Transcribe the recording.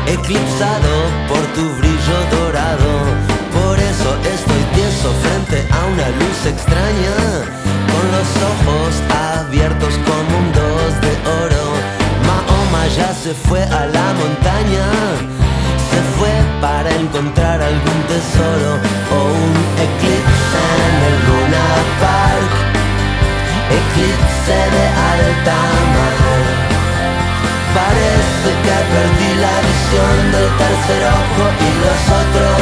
eclipsado por tu brillo dorado. Por eso estoy tieso frente a una luz extraña, con los ojos abiertos como un dos de oro. Mahoma ya se fue a la montaña, se fue para encontrar algún tesoro o un eclipse en el Luna Park, eclipse de alta mar. Parece que perdí la visión del tercer ojo y los otros